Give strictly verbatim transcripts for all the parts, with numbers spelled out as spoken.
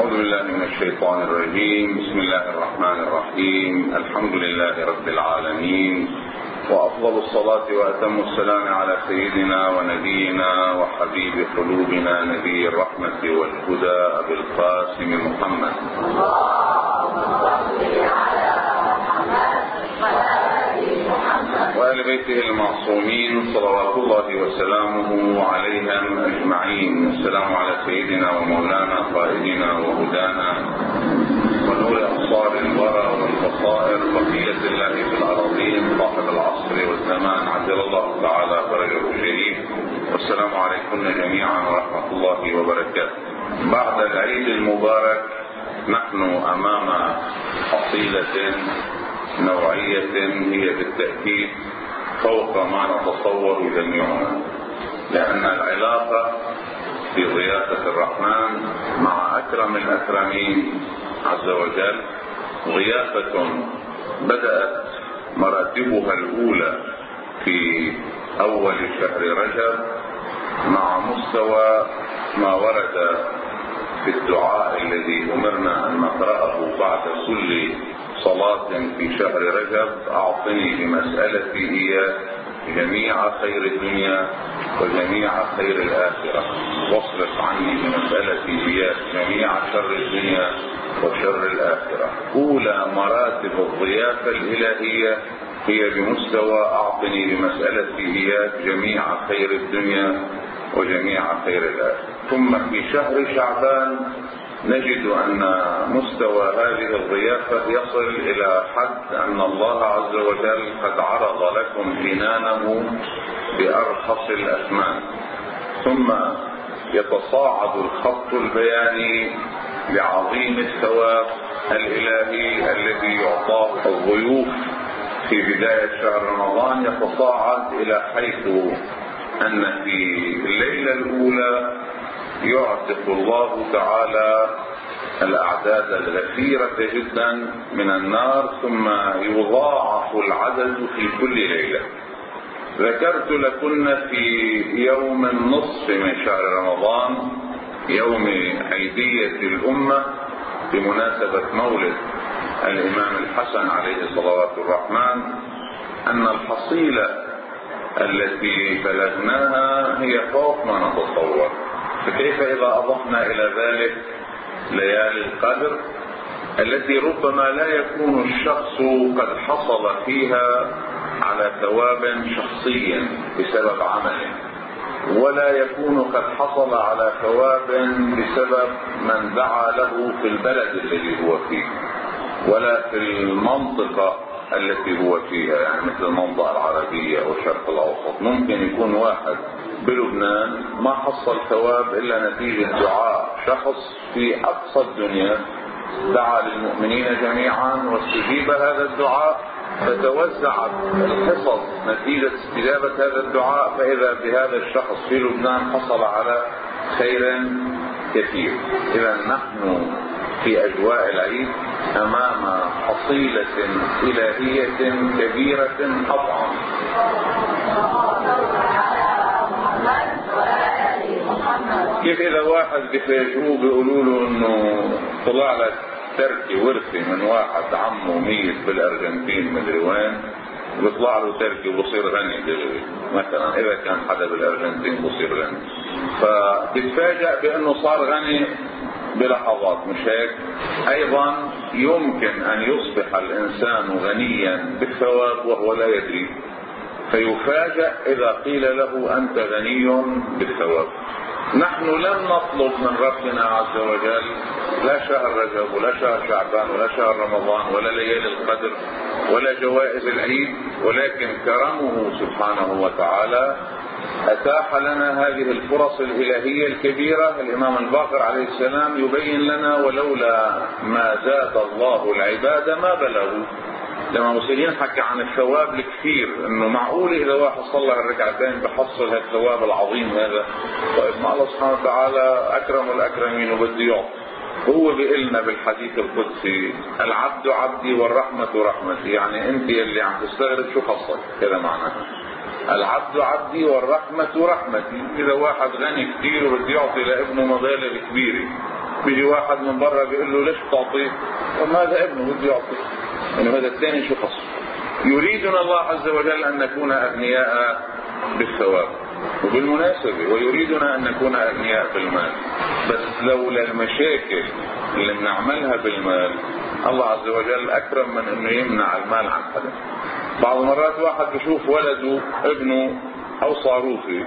أعوذ بالله من الشيطان الرجيم. بسم الله الرحمن الرحيم. الحمد لله رب العالمين، وأفضل الصلاة وأتم السلام على سيدنا ونبينا وحبيب قلوبنا نبي الرحمة والهدى أبي القاسم محمد وآل بيته المعصومين صلوات الله وسلامه عليهم أجمعين. السلام على سيدنا ومولانا قائدنا وهدانا ونور أبصار الورى والبصائر بقية الله في الأراضين صاحب العصر والزمان عجل الله تعالى فرجه الشريف. والسلام عليكم جميعا ورحمة الله وبركاته. بعد العيد المبارك نحن أمام حصيلة نوعية هي بالتأكيد فوق ما نتصور جميعنا، لأن العلاقة في ضيافة الرحمن مع أكرم الأكرمين عز وجل ضيافة بدأت مراتبها الأولى في أول شهر رجب مع مستوى ما ورد في الدعاء الذي أمرنا أن نقرأه بعد كل صلاة في شهر رجب: أعطني بمسألتي إياك جميع خير الدنيا وجميع خير الآخرة، واصرف عني بمسألتي إياك جميع شر الدنيا وشر الآخرة. أولى مراتب الضيافة الإلهية هي بمستوى أعطني بمسألتي إياك جميع خير الدنيا وجميع خير الآخرة. ثم في شهر شعبان نجد أن مستوى هذه الضيافة يصل إلى حد أن الله عز وجل قد عرض لكم جنانه بأرخص الأثمان، ثم يتصاعد الخط البياني لعظيم الثواب الإلهي الذي يعطاه الضيوف في بداية شهر رمضان، يتصاعد إلى حيث أن في الليلة الأولى يعتق الله تعالى الأعداد الغفيرة جدا من النار، ثم يضاعف العدد في كل ليلة. ذكرت لكن في يوم النصف من شهر رمضان، يوم عيدية الأمة بمناسبة مولد الإمام الحسن عليه صلوات الرحمن، أن الحصيلة التي بلغناها هي فوق ما نتصور. فكيف إذا أضفنا إلى ذلك ليالي القدر التي ربما لا يكون الشخص قد حصل فيها على ثواب شخصي بسبب عمله، ولا يكون قد حصل على ثواب بسبب من دعا له في البلد الذي هو فيه، ولا في المنطقة التي هو فيها، يعني مثل المنطقة العربية أو الشرق الأوسط. ممكن يكون واحد بلبنان ما حصل ثواب إلا نتيجة دعاء شخص في أقصى الدنيا دعا للمؤمنين جميعا واستجيب هذا الدعاء، فتوزعت الحصص نتيجة استجابة هذا الدعاء، فإذا بهذا الشخص في لبنان حصل على خير كثير. إذا نحن في أجواء العيد أمام حصيلة إلهية كبيرة قطعا. كيف إذا واحد بيفاجئوه بيقولوا له إنه طلع لك تركي ورثي من واحد عمه ميت بالأرجنتين مدري وين، بيطلع له تركي وبصير غني دلوقتي مثلا، إذا كان حدا بالأرجنتين بصير غني، فبتفاجأ بأنه صار غني بلحظات، مش هيك؟ أيضا يمكن أن يصبح الإنسان غنيا بالثواب وهو لا يدري، فيفاجأ إذا قيل له أنت غني بالثواب. نحن لم نطلب من ربنا عز وجل لا شهر رجب ولا شهر شعبان ولا شهر رمضان ولا ليالي القدر ولا جوائز العيد، ولكن كرمه سبحانه وتعالى أتاح لنا هذه الفرص الإلهية الكبيرة. الإمام الباقر عليه السلام يبين لنا: ولولا ما زاد الله العباد ما بلغوا. لما مسلمين حكى عن الثواب الكثير، انه معقول اذا واحد صلى الركعتين بحصل هالثواب العظيم هذا. طيب ما الله سبحانه وتعالى اكرم الاكرمين وبده يعطي. هو بيقول لنا بالحديث القدسي: العبد عبدي والرحمة رحمتي، يعني انت اللي عم تستغرب شو خصك، كذا معناه. العبد عبدي والرحمة رحمتي. اذا واحد غني كثير وبده يعطي لابنه مبالغ كبيرة، بيجي واحد من برا بيقول له ليش بتعطيه؟ طب هذا ابنه بده يعطيه، انه هذا الثاني شو خصه؟ يريدنا الله عز وجل ان نكون اغنياء بالثواب وبالمناسبة، ويريدنا ان نكون اغنياء بالمال. بس لولا المشاكل اللي بنعملها بالمال الله عز وجل اكرم من انه يمنع المال عن حدا. بعض المرات واحد بشوف ولده ابنه او صاروخي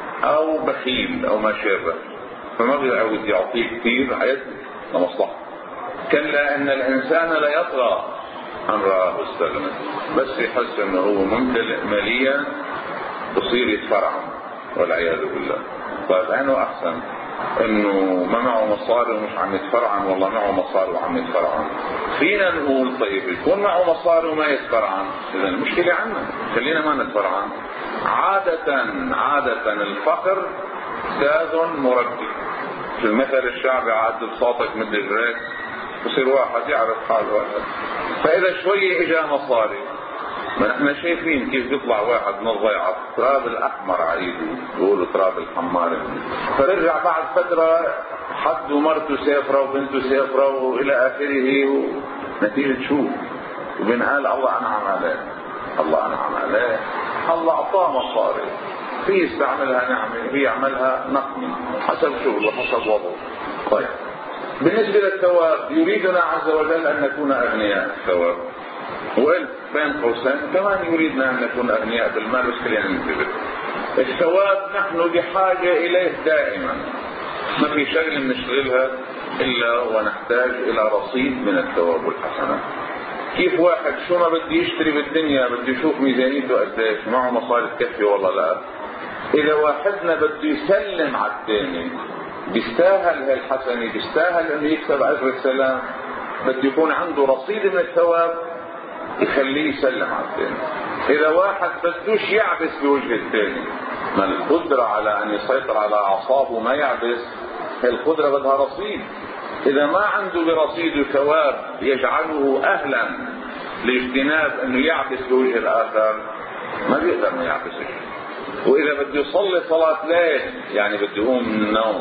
او بخيل او ما شابه، فما بيعود يعطيه كثير حياته لمصلحته. كلا ان الانسان لا يطغى ان رآه استغنى، بس يحس انه هو ممتلئ ماليا بصير يتفرعن والعياذ بالله. طيب انه احسن انه ما معه مصاري ومش عم يتفرعن، والله معه مصاري وعم يتفرعن. فينا نقول طيب يكون معه مصاري وما يتفرعن، اذا المشكلة عنا، خلينا ما نتفرعن. عادة عادة الفقر زاد مركب. في المثل الشعبي عاد بصوتك مثل الريك، بصير واحد يعرف حال واحد. فاذا شوية اجا مصاري، ما احنا شايفين كيف بيطلع واحد من الضيعة تراب الاحمر عيده، بيقولوا تراب الحمار، فرجع بعد فترة حد ومرته سافرة وبنته سافرة والى اخره، ونتيجة شو؟ وبنقال الله انعم عليه، الله انعم عليه، الله اعطاه مصاري، في يستعملها نعمة، في يعملها نقمة حسب شغله حسب وضعه. طيب بالنسبة للثواب يريدنا عز وجل ان نكون اغنياء الثواب، وقلت بين قوسين كمان يريدنا ان نكون اغنياء بالمال، بس خلينا ننتبه. الثواب نحن بحاجة اليه دائما، ما في شغله بنشتغلها الا ونحتاج الى رصيد من الثواب والحسنات. كيف واحد شو ما بده يشتري بالدنيا بده يشوف ميزانيته قديش، معه مصاري تكفي ولا لا. اذا واحدنا بده يسلم على الثاني بيستاهل هالحسنه، بيستاهل انه يكسب اجر السلام، بده يكون عنده رصيد من الثواب يخليه يسلم على الثاني. اذا واحد بدوش يعبس بوجه الثاني، ما القدرة على ان يسيطر على اعصابه ما يعبس، القدرة بدها رصيد. اذا ما عنده برصيده ثواب يجعله اهلا لاجتناب انه يعبس بوجه الاخر، ما بيقدر ما يعبسش. واذا بده يصلي صلاة ليل، يعني بده يقوم من النوم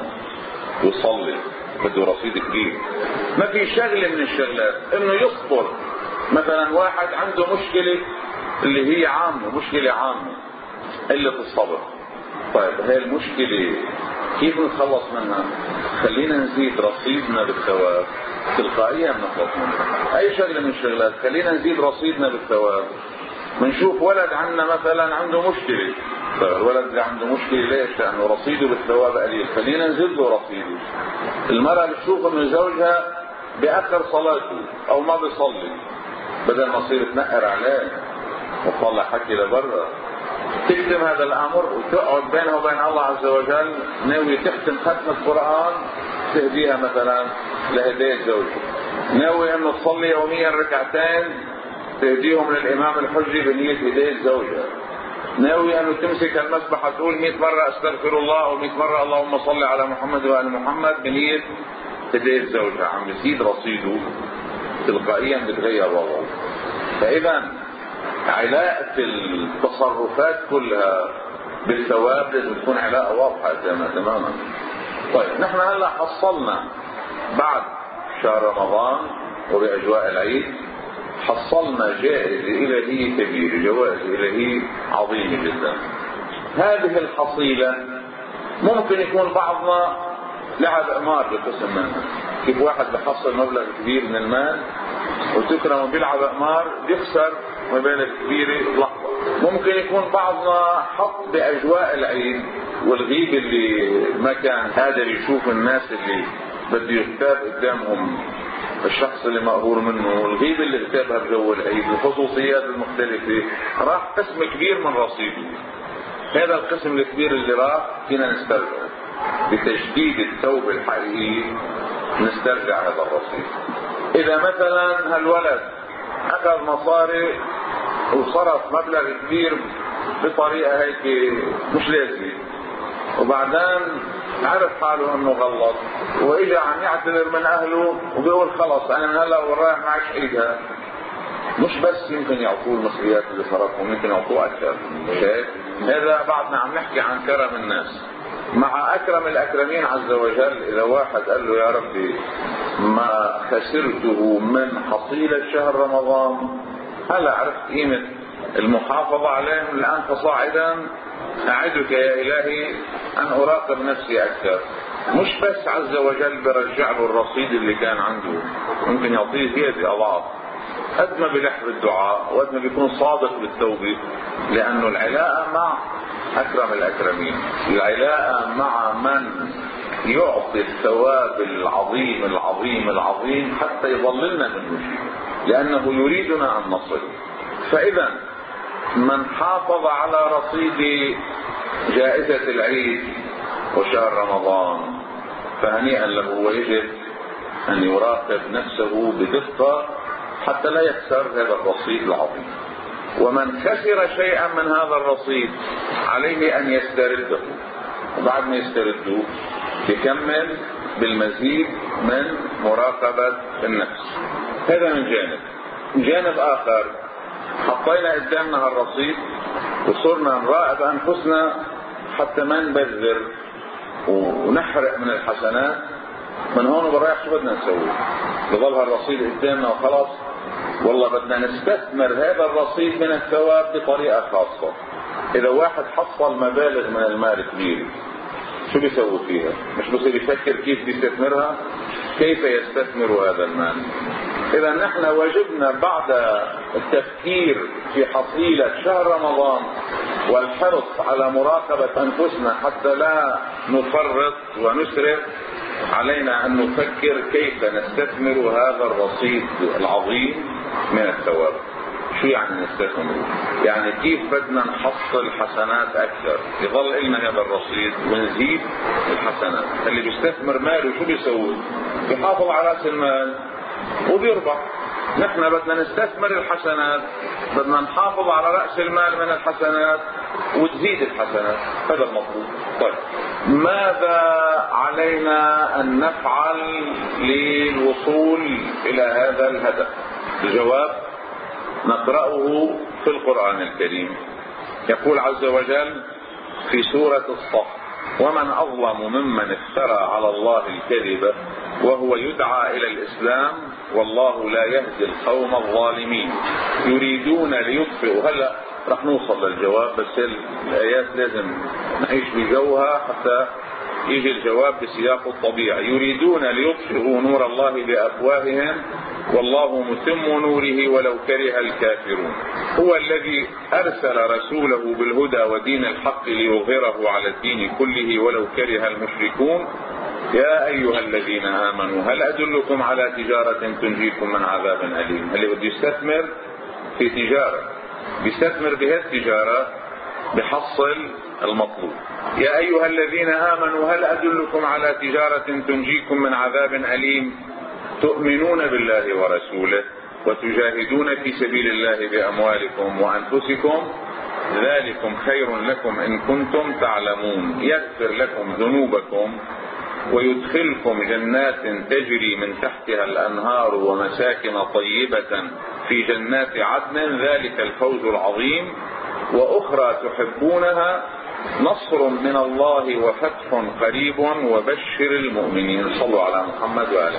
ويصلي، بده رصيد كبير. ما في شغلة من الشغلات انه يصبر. مثلا واحد عنده مشكلة اللي هي عامة، مشكلة عامة قلة الصبر. طيب هاي المشكلة كيف نتخلص منها؟ خلينا نزيد رصيدنا بالثواب، تلقائيا نخلص منها. اي شغلة من الشغلات خلينا نزيد رصيدنا بالثواب. بنشوف ولد عندنا مثلا عنده مشكلة، طيب الولد اللي عنده مشكلة ليش؟ لانه رصيده بالثواب قليل، خلينا نزيد له رصيده. المرأة بتشوف انه زوجها بأخر صلاته او ما بيصلي، بدل ما تصير تنقر عليه وتطلع حكي لبرا، تكتم هذا الامر وتقعد بينها وبين الله عز وجل ناوي تختم ختم القرآن تهديها مثلا لهداية زوجها، ناوي انه تصلي يوميا ركعتين تهديهم للامام الحجي بنية هداية زوجها، ناوي انه تمسك المسبحة تقول مئة مرة استغفر الله او مئة مرة اللهم صل على محمد وآل محمد بنية هداية زوجها، عم يزيد رصيده تلقائيا بتغير وضعه. فاذا علاقة التصرفات كلها بالثواب لازم تكون علاقة واضحة تماما. طيب نحن هلا حصلنا بعد شهر رمضان وبأجواء العيد حصلنا جائزة إلهية كبيرة، جوائز إلهية عظيمة جدا. هذه الحصيلة ممكن يكون بعضنا لعب قمار بقسم منها، كيف واحد بحصل مبلغ كبير من المال وتكرم بيلعب قمار بيخسر مبالغ كبيرة لحظة. ممكن يكون بعضنا حط بأجواء العيد والغيب اللي ما كان قادر يشوف الناس اللي بده يغتاب قدامهم الشخص اللي مقهور منه، والغيب اللي اغتابها بجو العيد والخصوصيات المختلفة، راح قسم كبير من رصيده. هذا القسم الكبير اللي راح فينا نسترجعه بتجديد التوبة الحقيقية، نسترجع هذا الرصيد. اذا مثلا هالولد اخذ مصاري وصرف مبلغ كبير بطريقة هيك مش لازمة، وبعدين عرف حاله انه غلط واجا عم يعتذر من اهله وبيقول خلص انا من هلا ورايح معش عيدها، مش بس يمكن يعطوه المصريات اللي صرفهم، يمكن يعطوه اكثر. شايف؟ هذا بعدنا عم نحكي عن كرم الناس. مع أكرم الأكرمين عز وجل إذا واحد قال له يا ربي ما خسرته من حصيلة شهر رمضان، هلا عرفت قيمة المحافظة عليهم الآن فصاعدا، أعدك يا إلهي أن أراقب نفسي أكثر. مش بس عز وجل برجع له الرصيد اللي كان عنده، ممكن يعطيه زيادة أضعاف، قد ما بلح بالدعاء وقد ما بيكون صادق بالتوبة، لأنه العلاقة مع أكرم الأكرمين، العلاقة مع من يعطي الثواب العظيم العظيم العظيم حتى يظللنا منه شيء، لأنه يريدنا أن نصل. فإذا من حافظ على رصيد جائزة العيد وشهر رمضان فهنيئا له، ويجب أن يراقب نفسه بدقة حتى لا يخسر هذا الرصيد العظيم. ومن خسر شيئا من هذا الرصيد عليه أن يسترده، وبعد ما يسترده يكمل بالمزيد من مراقبة النفس. هذا من جانب. من جانب آخر، حطينا قدامنا الرصيد وصرنا نراقب أنفسنا حتى ما نبذر ونحرق من الحسنات. من هون وبرايح شو بدنا نسوي؟ بضل هالرصيد قدامنا وخلاص؟ والله بدنا نستثمر هذا الرصيد من الثواب بطريقة خاصة. إذا واحد حصل مبالغ من المال كبير شو بيسوي فيها؟ مش بصير يفكر كيف بيستثمرها؟ كيف يستثمر هذا المال؟ إذا نحن واجبنا بعد التفكير في حصيلة شهر رمضان والحرص على مراقبة أنفسنا حتى لا نفرط ونسرف، علينا أن نفكر كيف نستثمر هذا الرصيد العظيم من الثواب. شو يعني نستثمر؟ يعني كيف بدنا نحصل حسنات أكثر، يظل لنا هذا الرصيد ونزيد الحسنات. اللي بيستثمر ماله شو بيسوي؟ بيحافظ على رأس المال وبيربح. نحن بدنا نستثمر الحسنات، بدنا نحافظ على رأس المال من الحسنات وتزيد الحسنات، هذا المطلوب. طيب ماذا علينا أن نفعل للوصول إلى هذا الهدف؟ الجواب نقرأه في القرآن الكريم. يقول عز وجل في سورة الصف: ومن أظلم ممن افترى على الله الكذب وهو يدعى إلى الإسلام والله لا يهدي القوم الظالمين يريدون ليطفئوا. هلا رح نوصل للجواب، بس الآيات لازم نعيش بجوها حتى يجي الجواب بسياق الطبيعي. يريدون ليطفئوا نور الله بأفواههم والله متم نوره ولو كره الكافرون. هو الذي أرسل رسوله بالهدى ودين الحق ليظهره على الدين كله ولو كره المشركون. يا أيها الذين آمنوا هل أدلكم على تجارة تنجيكم من عذاب أليم؟ اللي بده يستثمر في تجارة بيستثمر بهذه التجارة بحصل المطلوب. يا أيها الذين آمنوا هل أدلكم على تجارة تنجيكم من عذاب أليم؟ تؤمنون بالله ورسوله وتجاهدون في سبيل الله بأموالكم وأنفسكم ذلكم خير لكم إن كنتم تعلمون يغفر لكم ذنوبكم ويدخلكم جنات تجري من تحتها الأنهار ومساكن طيبة في جنات عدن ذلك الفوز العظيم وأخرى تحبونها نصر من الله وفتح قريب وبشر المؤمنين. صلوا على محمد وآله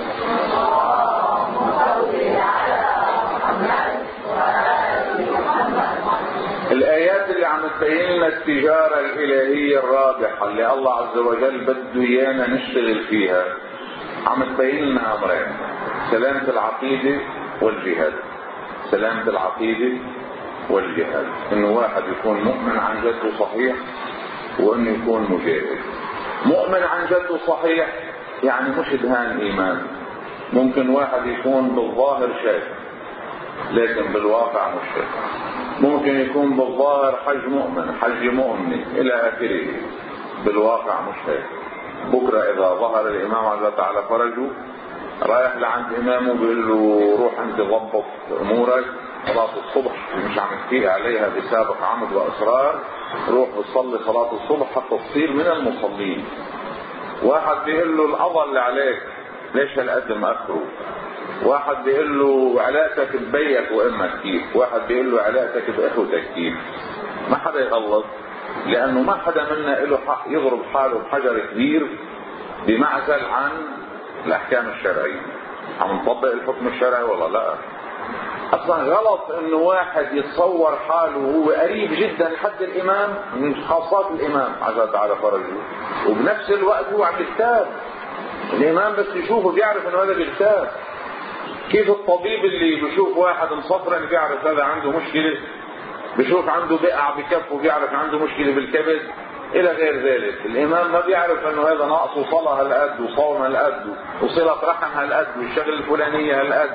محمد. الآيات اللي عم تبين لنا التجارة الإلهية الرابحة اللي الله عز وجل بده إيانا نشتغل فيها عم تبين لنا أمرين: سلامة العقيدة والجهاد. سلامة العقيدة والجهاد، إنه واحد يكون مؤمن عن جد صحيح وإنه يكون مجاهد. مؤمن عن جد صحيح يعني مش دهان إيمان. ممكن واحد يكون بالظاهر شايف لكن بالواقع مش شايف. ممكن يكون بالظاهر حج مؤمن حج مؤمن إلى آخره، بالواقع مش هيك. بكرة إذا ظهر الإمام عز تعالى فرجه رايح لعند إمامه بيقول له روح أنت ضبط أمورك، صلاة الصبح مش عم تفيق عليها بسابق عمد وأسرار، روح وصلي صلاة الصبح حتى تصير من المصلين. واحد بيقول له القضاء اللي عليك ليش هالقد مأخره. واحد بيقول له علاقتك ببيك وامك كيف. واحد بيقول له علاقتك باخوتك كيف. ما حدا يغلط لأنه ما حدا منا له حق يضرب حاله بحجر كبير بمعزل عن الأحكام الشرعية. عم نطبق الحكم الشرعي ولا لا؟ أصلا غلط إنه واحد يتصور حاله وهو قريب جدا حد الإمام من خاصات الإمام عز تعالى فرجه، وبنفس الوقت هو عم يغتاب الإمام، بس يشوفه بيعرف إنه هذا بيغتاب. كيف الطبيب اللي بيشوف واحد مصفرا بيعرف هذا عنده مشكلة، بيشوف عنده بقع بكفه بيعرف عنده مشكلة بالكبد إلى غير ذلك. الإمام ما بيعرف إنه هذا ناقص وصلاة هالقد وصوم هالقد وصلة رحم هالقد والشغل الفلانية هالقد،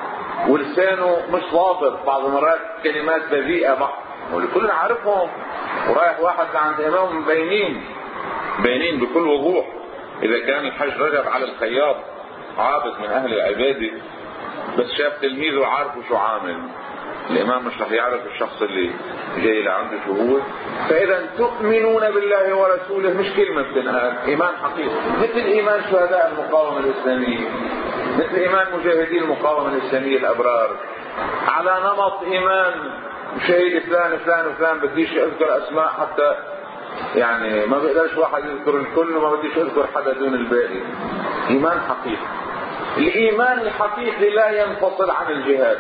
ولسانه مش ضابط، بعض المرات كلمات بذيئة بعض والكل عارفهم، ورايح واحد عند إمام مبينين بينين بكل وضوح. إذا كان الحج رجب على الخياط عابد من أهل العبادة بس شاف تلميذه عارفه شو عامل، الإمام مش رح يعرف الشخص اللي جاي لعنده شو هو. فإذا تؤمنون بالله ورسوله مش كلمة بتنقال، إيمان حقيقي مثل إيمان شهداء المقاومة الإسلامية، مثل إيمان مجاهدي المقاومة الإسلامية الأبرار، على نمط إيمان شهيد فلان فلان وفلان. بديش أذكر أسماء حتى يعني ما بيقدرش واحد يذكر الكل وما بديش أذكر حدا دون الباقي. إيمان حقيقي. الإيمان الحقيقي لا ينفصل عن الجهاد.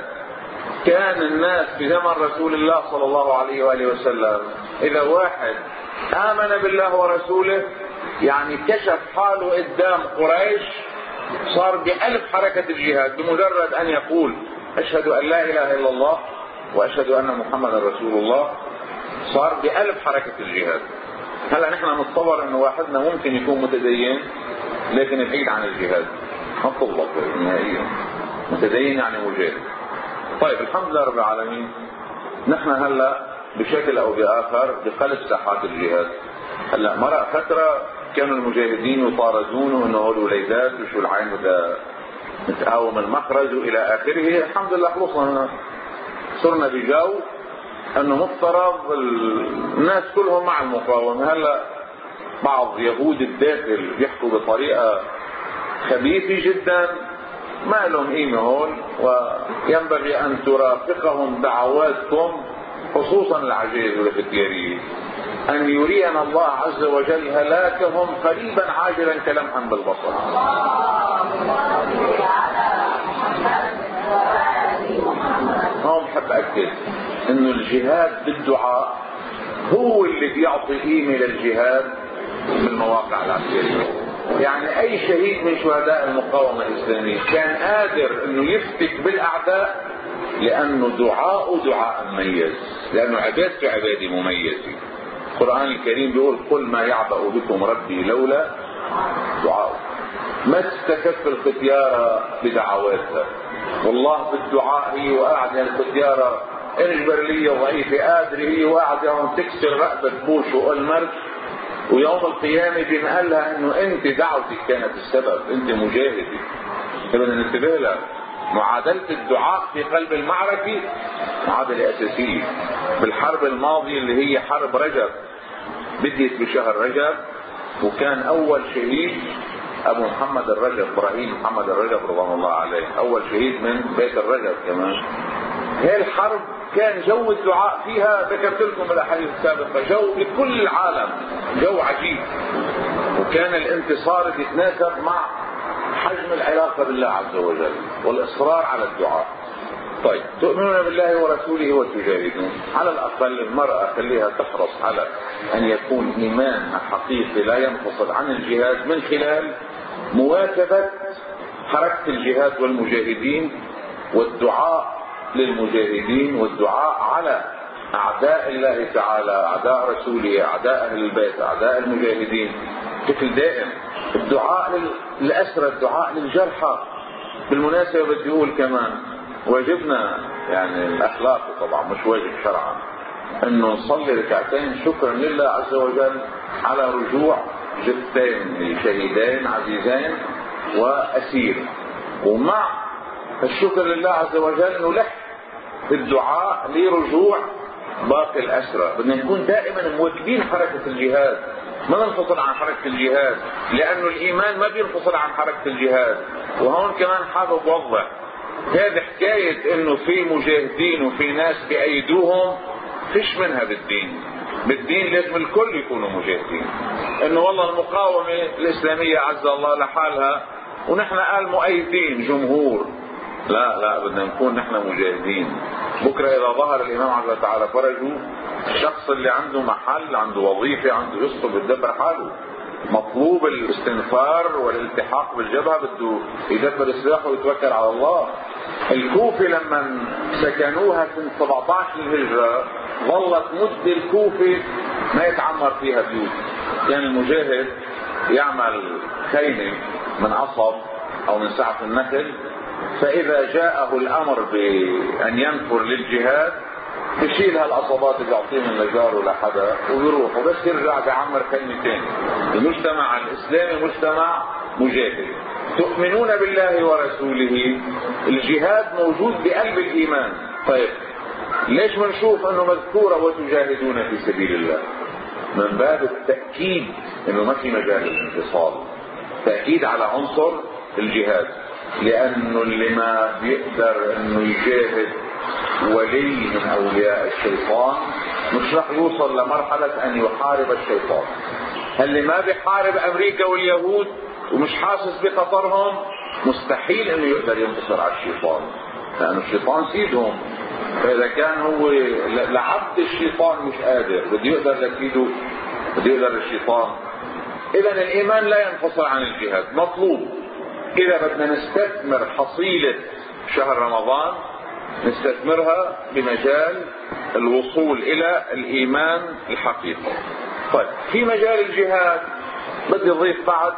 كان الناس في زمن رسول الله صلى الله عليه وآله وسلم إذا واحد آمن بالله ورسوله يعني كشف حاله قدام قريش صار بألف حركة الجهاد، بمجرد أن يقول أشهد أن لا إله إلا الله وأشهد أن محمد رسول الله صار بألف حركة الجهاد. هلا نحن نتصور أنه واحدنا ممكن يكون متدين لكن بعيد عن الجهاد، ما تطلق نهائيا. متدين يعني مجاهد. طيب الحمد لله رب العالمين، نحن هلا بشكل او باخر بقلب ساحات الجهاد. هلا مرق فتره كانوا المجاهدين يطاردون انه هو الوليدات وشو العين بدها متقاوم المخرج والى اخره. الحمد لله خلصنا، صرنا بجو انه مفترض الناس كلهم مع المقاومه. هلا بعض يهود الداخل بيحكوا بطريقه خبيثه جدا ما لهم قيمة هون، وينبغي أن ترافقهم دعواتكم خصوصا العجائز والفتياريين أن يرينا الله عز وجل هلاكهم قريبا عاجلا كلمحا بالبصر. هون بحب أكد إنه الجهاد بالدعاء هو اللي بيعطي قيمة للجهاد بالمواقع العسكرية. يعني اي شهيد من شهداء المقاومة الاسلامية كان قادر انه يفتك بالاعداء لانه دعاءه دعاء مميز، لانه عبادته عبادة مميزة. القرآن الكريم بيقول قل ما يعبأ بكم ربي لولا دعاء. ما تستكف الختيارة بدعواتها، والله بالدعاء هي وقاعدة الختيارة انجبر لي ضعيفة قادرة هي وقاعدة تكسر رقبة بوش والمرج، ويوم القيامة بنقلها انه انت دعوتك كانت السبب، انت مجاهدة. بدنا ننتبه لها. معادلة الدعاء في قلب المعركة معادلة اساسية. بالحرب الماضية اللي هي حرب رجب بديت بشهر رجب، وكان اول شهيد ابو محمد الرجب، ابراهيم محمد الرجب رضوان الله عليه، اول شهيد من بيت الرجب كمان. هي الحرب كان جو الدعاء فيها ذكرت لكم الاحاديث السابقه، جو بكل العالم، جو عجيب. وكان الانتصار يتناسب مع حجم العلاقه بالله عز وجل والاصرار على الدعاء. طيب تؤمنون بالله ورسوله وتجاهدون، على الاقل المراه خليها تحرص على ان يكون ايمانها حقيقي لا ينفصل عن الجهاد من خلال مواكبه حركه الجهاد والمجاهدين والدعاء للمجاهدين والدعاء على اعداء الله تعالى، اعداء رسوله، اعداء اهل البيت، اعداء المجاهدين بشكل دائم. الدعاء للاسرى، الدعاء للجرحى. بالمناسبه بدي اقول كمان واجبنا يعني الاخلاقي طبعا مش واجب شرعا انه نصلي ركعتين شكرا لله عز وجل على رجوع جثتين لشهيدين عزيزين واسير، ومع الشكر لله عز وجل نلح بالدعاء لرجوع باقي الأسرى. بدنا نكون دائما مواكبين حركة الجهاد، ما ننفصل عن حركة الجهاد، لأنه الإيمان ما بينفصل عن حركة الجهاد. وهون كمان حابب أوضح هذه حكاية إنه في مجاهدين وفي ناس بأيدوهم فيش منها بالدين. بالدين لازم الكل يكونوا مجاهدين. انه والله المقاومة الاسلامية عز الله لحالها ونحن قال مؤيدين جمهور، لا لا بدنا نكون نحن مجاهدين. بكرة اذا ظهر الامام عز الله تعالى فرجه، الشخص اللي عنده محل، عنده وظيفة، عنده يسطب يدبر حاله، مطلوب الاستنفار والالتحاق بالجبهة، بده يدبر سلاحه ويتوكل على الله. الكوفة لما سكنوها سنة سبعة عشر الهجرة ظلت مدة الكوفة ما يتعمر فيها بيوت. كان يعني المجاهد يعمل خيمة من عصب او من سعف النخل، فاذا جاءه الامر بان ينفر للجهاد بشيل هالعصابات اللي يعطيه من لجاره لحدا ويروح، وبس يرجع بيعمر كلمتين. المجتمع الاسلامي مجتمع مجاهد، تؤمنون بالله ورسوله، الجهاد موجود بقلب الايمان. طيب ليش منشوف انه مذكورة وتجاهدون في سبيل الله؟ من باب التأكيد انه ما في مجال للانفصال، تأكيد على عنصر الجهاد. لانه اللي ما بيقدر انه يجاهد ولي من اولياء الشيطان مش رح يوصل لمرحلة ان يحارب الشيطان. اللي ما بيحارب امريكا واليهود ومش حاسس بخطرهم مستحيل انه يقدر ينتصر على الشيطان، لانه الشيطان سيدهم. فاذا كان هو لعبد الشيطان مش قادر، بده يقدر لسيده، بده يقدر للشيطان. اذا الايمان لا ينفصل عن الجهاد، مطلوب. اذا بدنا نستثمر حصيلة شهر رمضان نستثمرها بمجال الوصول الى الايمان الحقيقي. طيب في مجال الجهاد بدي اضيف بعد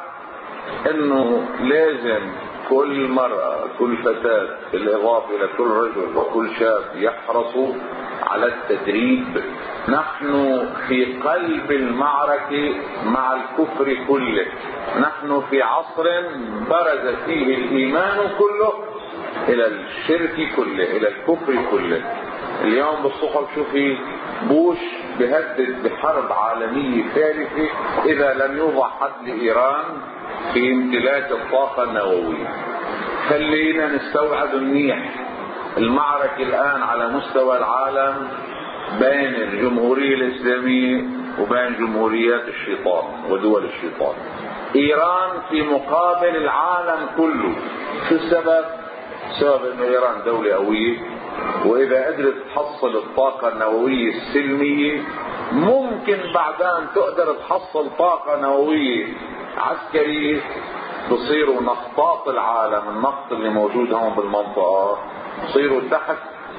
انه لازم كل مرأة كل فتاة بالاضافة الى كل رجل وكل شاب يحرصوا على التدريب. نحن في قلب المعركة مع الكفر كله، نحن في عصر برز فيه الايمان كله الى الشرك كله، الى الكفر كله. اليوم بالصحف شوفي بوش بهدد بحرب عالمية ثالثة اذا لم يوضع حد لايران في امتلاك الطاقة النووية. خلينا نستوعب منيح المعركة الان على مستوى العالم بين الجمهورية الاسلامية وبين جمهوريات الشيطان ودول الشيطان. ايران في مقابل العالم كله. شو السبب؟ سبب انه ايران دولة قوية، واذا قدرت تحصل الطاقة النووية السلمية ممكن بعدين تقدر تحصل طاقة نووية عسكرية بصيروا نفطات العالم، النفط اللي موجود هون بالمنطقة بصيروا تحت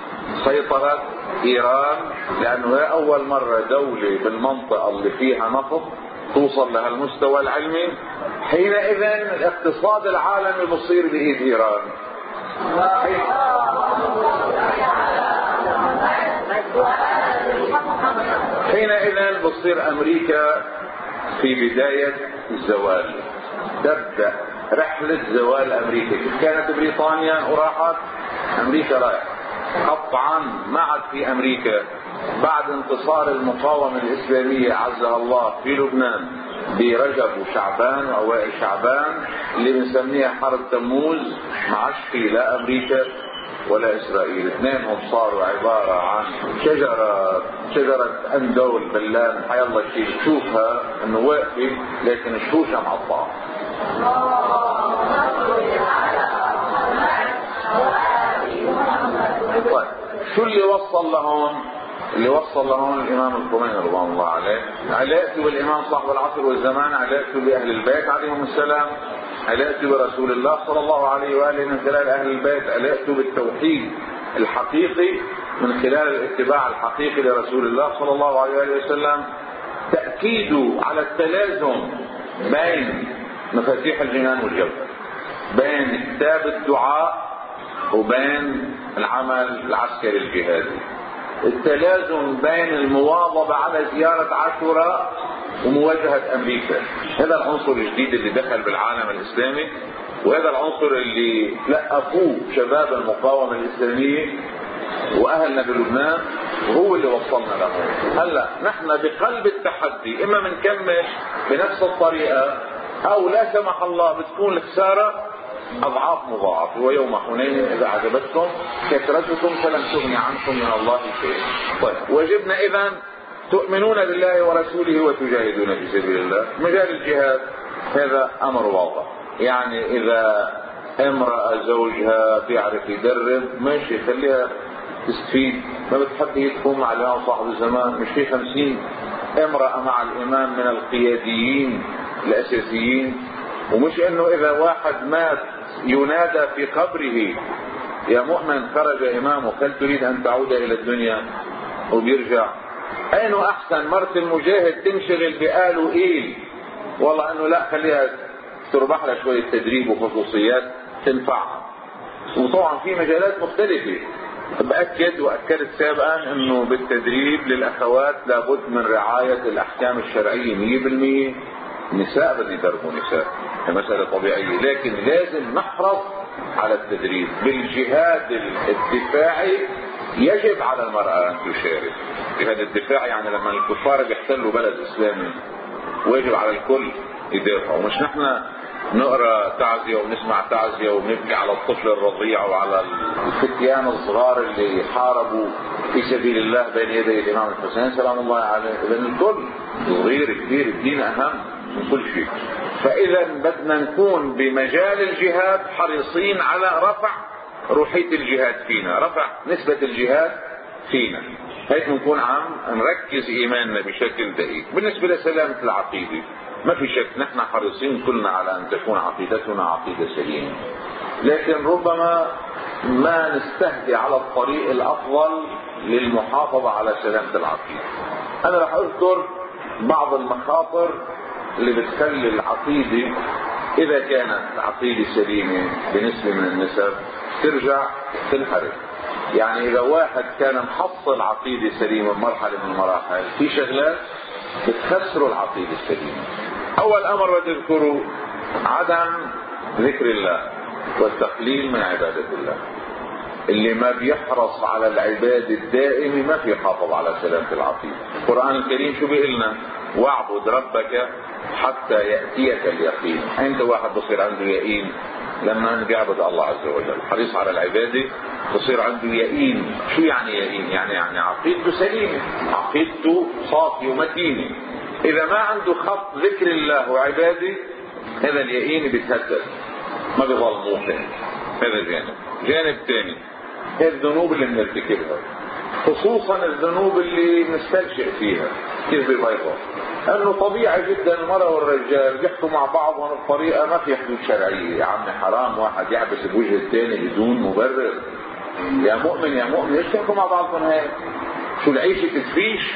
سيطرة ايران، لانه هي اول مرة دولة بالمنطقة اللي فيها نفط توصل لهالمستوى العلمي. حينئذ الاقتصاد العالمي بصير بايد ايران. حينئذ بصير امريكا في بداية الزوال، تبدأ رحلة زوال امريكا. كانت بريطانيا وراحت، امريكا رايحة قطعا. ما عاد في امريكا بعد انتصار المقاومة الاسلامية عزها الله في لبنان برجب وشعبان واوائل شعبان اللي بنسميها حرب تموز. ما عادش في لا امريكا ولا اسرائيل، اثنينهم صاروا عبارة عن شجرة شجرة اندول بلان، حي الله شيء تشوفها انه واقفة لكن الشوشة معطعة. طيب شو اللي وصل لهون؟ اللي وصل لهون الامام الخميني رضوان الله عليه. علاقته بالامام صاحب العصر والزمان، علاقته باهل البيت عليهم السلام، علاقته برسول الله صلى الله عليه واله من خلال اهل البيت، علاقته بالتوحيد الحقيقي من خلال الاتباع الحقيقي لرسول الله صلى الله عليه واله وسلم، تاكيده على التلازم بين مفاتيح الجنان والجنة، بين كتاب الدعاء وبين العمل العسكري الجهادي، التلازم بين المواظبة على زيارة عاشوراء ومواجهة امريكا. هذا العنصر الجديد اللي دخل بالعالم الاسلامي، وهذا العنصر اللي لقفوه شباب المقاومة الاسلامية واهلنا بلبنان، وهو اللي وصلنا له. هلا نحن بقلب التحدي، اما بنكمل بنفس الطريقة او لا سمح الله بتكون الخسارة اضعاف مضاعفة. ويوم حنين اذا عجبتكم كثرتكم فلم تغن عنكم من الله شيء. طيب واجبنا اذا تؤمنون بالله ورسوله وتجاهدون في سبيل الله. مجال الجهاد هذا أمر واضح، يعني إذا امرأة زوجها بيعرف يدرب ماشي خليها تستفيد، ما بتحب تقوم مع الإمام صاحب الزمان، مش في خمسين امرأة مع الإمام من القياديين الأساسيين، ومش إنه إذا واحد مات ينادى في قبره يا مؤمن خرج إمامك هل تريد أن تعود إلى الدنيا وبيرجع. أين أحسن مرة المجاهد تنشغل بآل وإيل، والله أنه لا خليها تربح لها شوية تدريب وخصوصيات تنفعها. وطبعا في مجالات مختلفة، بأكد وأكدت سابقا أنه بالتدريب للأخوات لابد من رعاية الأحكام الشرعية مية بالمية. النساء بدي يدربوا نساء، مسألة طبيعية، لكن لازم نحرص على التدريب. بالجهاد الدفاعي يجب على المرأة أن تشارك. جهاد الدفاع يعني لما الكفار بيحتلوا بلد إسلامي ويجب على الكل يدافعوا، مش نحن نقرأ تعزية ونسمع تعزية ونبكي على الطفل الرضيع وعلى الفتيان الصغار اللي حاربوا في سبيل الله بين يدي الإمام الحسين سلام الله عليه. إذا الكل صغير كبير الدين أهم من كل شيء. فإذا بدنا نكون بمجال الجهاد حريصين على رفع روحية الجهاد فينا، رفع نسبة الجهاد فينا، هيك نكون عم نركز إيماننا بشكل دقيق. بالنسبة لسلامة العقيدة ما في شك نحن حريصين كلنا على أن تكون عقيدتنا عقيدة سليمة، لكن ربما ما نستهدي على الطريق الأفضل للمحافظة على سلامة العقيدة. أنا رح أذكر بعض المخاطر اللي بتخلي العقيدة إذا كانت عقيدة سليمة بنسبة من النسب ترجع تنحرف. يعني إذا واحد كان محصل عقيدة سليمة بمرحلة من المراحل في شغلات بتخسروا العقيدة السليمة. أول أمر بدي أذكره عدم ذكر الله والتقليل من عبادة الله. اللي ما بيحرص على العبادة الدائمة ما بيحافظ على سلامة العقيدة. القرآن الكريم شو بيقلنا؟ واعبد ربك حتى يأتيك اليقين. انت واحد بصير عنده يقين لما بيعبد الله عز وجل، حريص على العبادة، بصير عنده يقين. شو يعني يقين؟ يعني يعني عقيدته سليمة، عقيدته صافية ومتينة. إذا ما عنده خط ذكر الله وعبادة هذا اليقين بيتهدد، ما بيظل موقن. هذا جانب. جانب ثاني هي الذنوب اللي بنرتكبها، خصوصا الذنوب اللي نستلجئ فيها كذب بيضاء. انه طبيعي جدا المرأة والرجال بيحكوا مع بعضهم بطريقة ما في حدود شرعية. يا عمي حرام واحد يعبس بوجه الثاني بدون مبرر. يا مؤمن يا مؤمن ليش تحكوا مع بعضكم هيك؟ شو العيشة تدفيش؟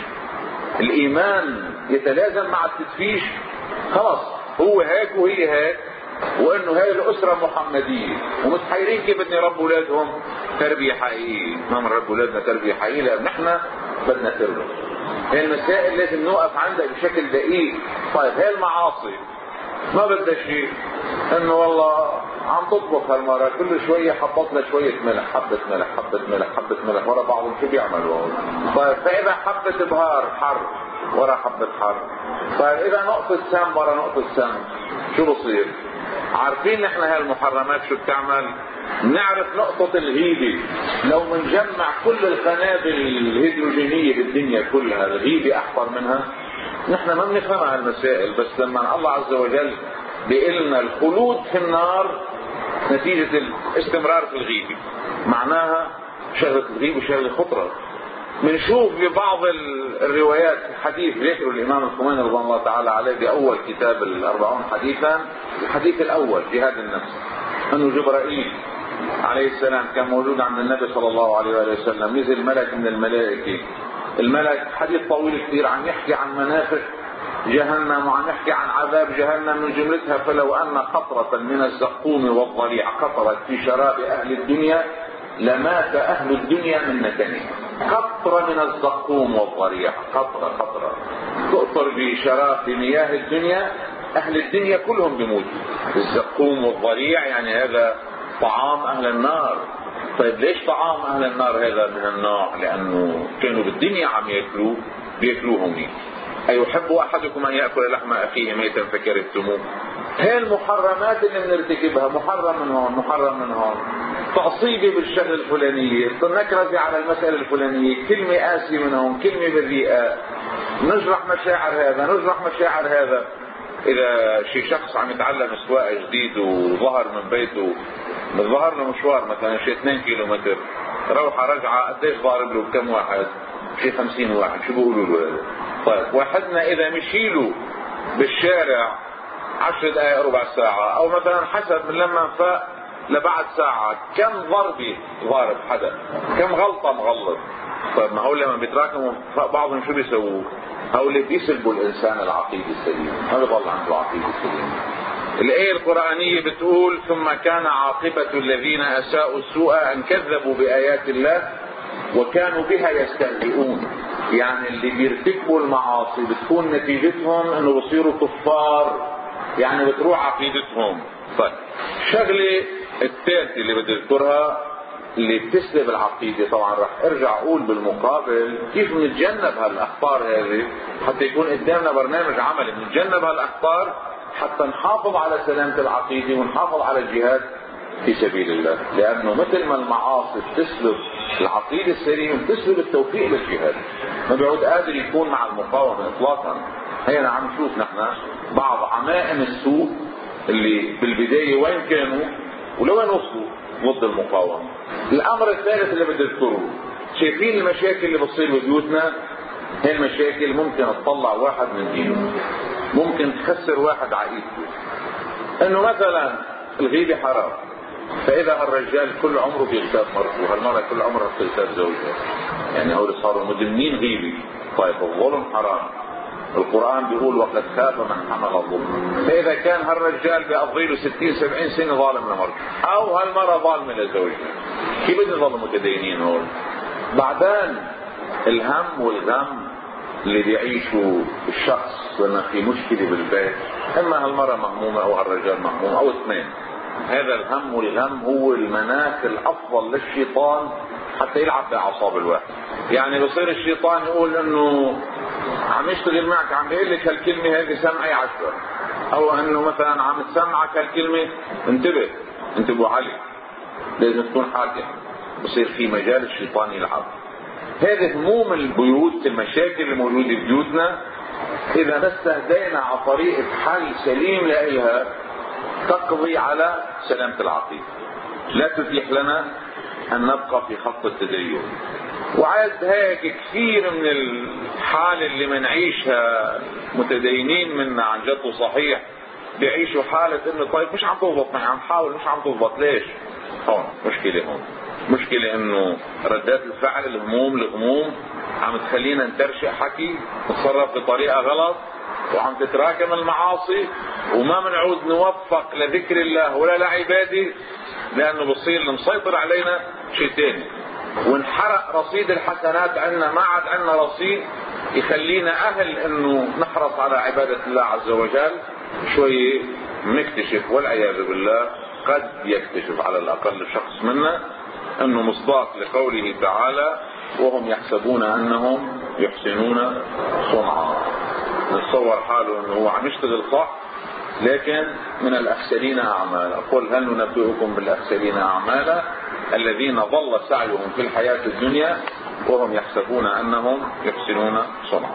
الايمان يتلازم مع التدفيش؟ خلاص هو هيك وهي هيك، وانه هاي الاسره محمديه ومتحيرين كيف بدنا نربي اولادهم تربيه حقيقيه. ما بنربي اولادنا تربيه حقيقيه لان نحن بدنا تربيه. هي المسائل لازم نوقف عندها بشكل دقيق. طيب هاي المعاصي ما بدها شيء انه والله عم تطبخ هالمره كل شويه حطت لها شويه ملح، حبه ملح حبه ملح حبه ملح ورا بعضهم، شو بيعملوا؟ طيب فاذا حبه بهار حر ورا حبه حر، طيب اذا نقطه سم ورا نقطه سم شو بصير؟ عارفين نحن هالمحرمات شو بتعمل؟ نعرف نقطة الغيبة. لو منجمع كل القنابل الهيدروجينية بالدنيا كلها الغيبة أحفر منها. نحن ما بنفهم هالمسائل، بس لما الله عز وجل بيقلنا الخلود في النار نتيجة الاستمرار في الغيبة، معناها شغلة الغيبة شغلة خطرة. بنشوف ببعض الروايات حديث ذكر الامام الخميني رضي الله تعالى عليه باول كتاب الاربعون حديثا، الحديث الاول جهاد النفس، انه جبرائيل عليه السلام كان موجود عند النبي صلى الله عليه وآله وسلم، نزل ملك من الملائكه. الملك حديث طويل كثير عم يحكي عن منافق جهنم وعم يحكي عن عذاب جهنم من جملتها فلو ان قطرة من الزقوم والضليع قطرت في شراب اهل الدنيا لمات اهل الدنيا من نتنه. قطرة من الزقوم والضريع، قطرة قطرة تقطر بشراب بمياه الدنيا اهل الدنيا كلهم بيموتوا. الزقوم والضريع يعني هذا طعام اهل النار. طيب ليش طعام اهل النار هذا من النوع؟ لانه كانوا بالدنيا عم ياكلوه بياكلوه ميت. ايحب احدكم ان ياكل لحم اخيه ميتا فكرهتموه. هي المحرمات اللي بنرتكبها، محرم من هون محرم من هون، تعصيبي بالشغله الفلانيه، نكرزي على المساله الفلانيه، كلمه قاسيه من هون كلمه بالريئه، نجرح مشاعر هذا نجرح مشاعر هذا. اذا شي شخص عم يتعلم سواقه جديد وظهر من بيته، ظهر له مشوار مثلا شي اثنين كيلو متر، روحه رجعه قديش ضارب له بكم واحد؟ شي خمسين واحد. شو بيقولوا له هذا؟ طيب واحدنا اذا مشيله بالشارع عشر دقائق ربع ساعة او مثلا حسب من لما فاق لبعد ساعة، كم ضربة ضارب حدا، كم غلطة مغلط. طيب ما هو لما بيتراكموا فوق بعضهم شو بيسووا؟ هؤلاء بيسلبوا الانسان العقيدة السليمة، ما بيضل عنده عقيدة سليمة. الآية القرآنية بتقول ثم كان عاقبة الذين أساءوا السوء أن كذبوا بآيات الله وكانوا بها يستهزئون. يعني اللي بيرتكبوا المعاصي بتكون نتيجتهم انه بصيروا كفار، يعني بتروح عقيدتهم. طيب الشغلة الثالثة اللي بدي اذكرها اللي بتسلب العقيدة، طبعا رح ارجع اقول بالمقابل كيف نتجنب هالاخطار هذه حتى يكون قدامنا برنامج عملي نتجنب هالاخطار حتى نحافظ على سلامة العقيدة ونحافظ على الجهاد في سبيل الله. لانه مثل ما المعاصي بتسلب العقيدة السليمة بتسلب التوفيق للجهاد، ما بيعود قادر يكون مع المقاومة اطلاقا. هينا عم نشوف نحن بعض عمائم السوء اللي بالبداية وين كانوا ولوين وصلوا ضد المقاومة. الامر الثالث اللي بدي اذكره، شايفين المشاكل اللي بتصير ببيوتنا؟ هي المشاكل ممكن تطلع واحد من دينه، ممكن تخسر واحد عقيدته. انه مثلا الغيبة حرام، فاذا الرجال كل عمره بيغتاب مرته وهالمرة كل عمرها بتغتاب زوجها، يعني هؤلاء صاروا مدمنين غيبة. طيب الظلم حرام، القرآن بيقول وقد خاب من حمل الظلم. فإذا كان هالرجال بيقضي له ستين سبعين سنة ظالم لمرته أو هالمرة ظالمة لزوجها، كيف بدنا نظل متدينين هول؟ بعدين الهم والغم اللي بيعيشوا الشخص لما في مشكلة بالبيت، إما هالمرة مهمومة أو هالرجال مهموم أو اثنين، هذا الهم والغم هو المناخ الأفضل للشيطان حتى يلعب بأعصاب الواحد. يعني بصير الشيطان يقول انه عم يشتغل معك، عم بيقول لك هالكلمة هذه سمعي عشرة، او انه مثلا عم تسمعك هالكلمة انتبه انتبهوا علي لازم تكون حاكم. بصير في مجال الشيطان يلعب. هذه هموم البيوت، المشاكل الموجودة ببيوتنا اذا ما استهدينا على طريقة حل سليم لها تقضي على سلامة العقيدة، لا تتيح لنا ان نبقى في خط التدين. وعاد هيك كثير من الحال اللي منعيشها متدينين منا عن جد وصحيح بيعيشوا حالة انه طيب مش عم تضبط معي، عم حاول مش عم تضبط. ليش؟ هون مشكلة، هون مشكلة انه ردات الفعل الهموم الهموم عم تخلينا نترشق حكي، نتصرف بطريقة غلط، وعم تتراكم المعاصي وما منعود نوفق لذكر الله ولا لعباده، لانه بصير المسيطر علينا شيء ثاني، ونحرق رصيد الحسنات عندنا، ما عاد عندنا رصيد يخلينا اهل انه نحرص على عبادة الله عز وجل. شوي نكتشف والعياذ بالله قد يكتشف على الاقل شخص منا انه مصداق لقوله تعالى وهم يحسبون انهم يحسنون صنعا. نتصور حاله انه هو عم يشتغل صح لكن من الاخسرين اعمالا. قل هل ننبئكم بالاخسرين اعمالا الذين ضل سعيهم في الحياة الدنيا وهم يحسبون انهم يحسنون صنعا.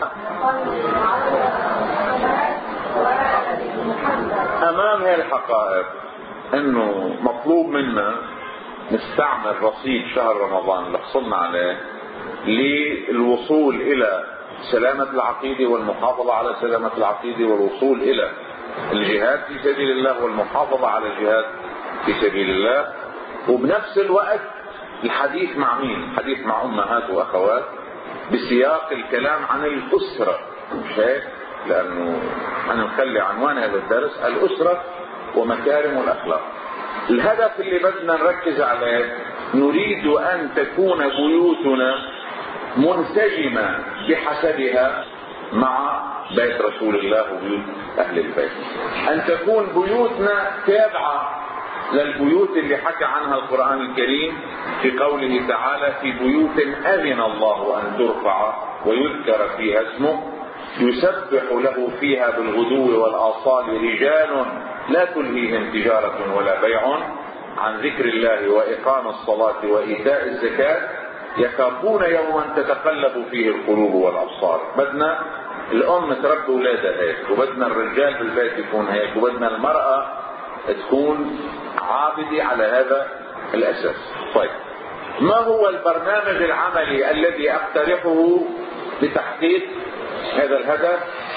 امام هذه الحقائق انه مطلوب منا نستعمل رصيد شهر رمضان اللي حصلنا عليه للوصول الى سلامة العقيدة والمحافظة على سلامة العقيدة والوصول الى الجهاد في سبيل الله والمحافظة على الجهاد في سبيل الله. وبنفس الوقت الحديث مع مين؟ الحديث مع امهات واخوات بسياق الكلام عن الاسرة، مش هيك؟ لانه انا مخلي عنوان هذا الدرس الاسرة ومكارم الاخلاق. الهدف اللي بدنا نركز عليه نريد ان تكون بيوتنا منسجمة بحسبها مع بيت رسول الله وبيوت اهل البيت، ان تكون بيوتنا تابعة للبيوت اللي حكى عنها القرآن الكريم في قوله تعالى في بيوت أذن الله أن ترفع ويذكر فيها اسمه يسبح له فيها بالغدو والآصال رجال لا تلهيهم تجارة ولا بيع عن ذكر الله وإقام الصلاة وإيتاء الزكاة يخافون يوما تتقلب فيه القلوب والابصار. بدنا الام تربي اولادها هيك، وبدنا الرجال بالبيت يكون هيك، وبدنا المرأة تكون عابدة على هذا الاساس. طيب، ما هو البرنامج العملي الذي اقترحه لتحقيق هذا الهدف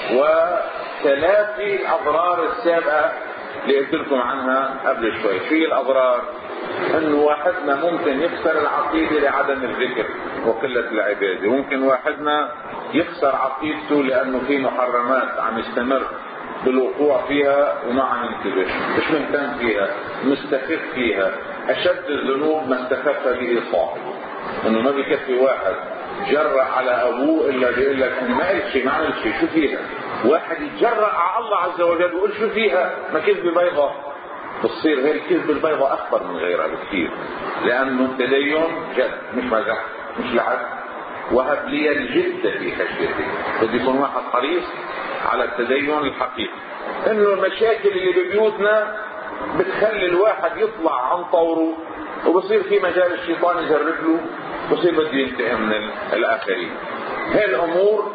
وتلافي الاضرار السابقة اللي قلت لكم عنها قبل شوي؟ في الاضرار انه واحدنا ممكن يخسر العقيدة لعدم الذكر وقلة العبادة، ممكن واحدنا يخسر عقيدته لانه في محرمات عم يستمر بالوقوع فيها وما عم ينتبه، مش مهتم فيها، مستخف فيها. اشد الذنوب ما استخف به صاحبه، انه ما بيكفي واحد جرأ على ابوه الا بيقول لك انا ما قلت شيء، ما عملت شيء، شو فيها؟ واحد يتجرأ على الله عز وجل ويقول شو فيها؟ ما كذبه بيضة. بتصير هي الكذبه البيضة اخطر من غيرها بكثير، لانه التدين جد مش مزح مش لعب. وهب لي الجد في خشيتك. بده يكون واحد حريص على التدين الحقيقي. انه المشاكل اللي ببيوتنا بتخلي الواحد يطلع عن طوره، وبصير في مجال الشيطان يجرب له، بصير بده ينتقم من الاخرين. هاي الامور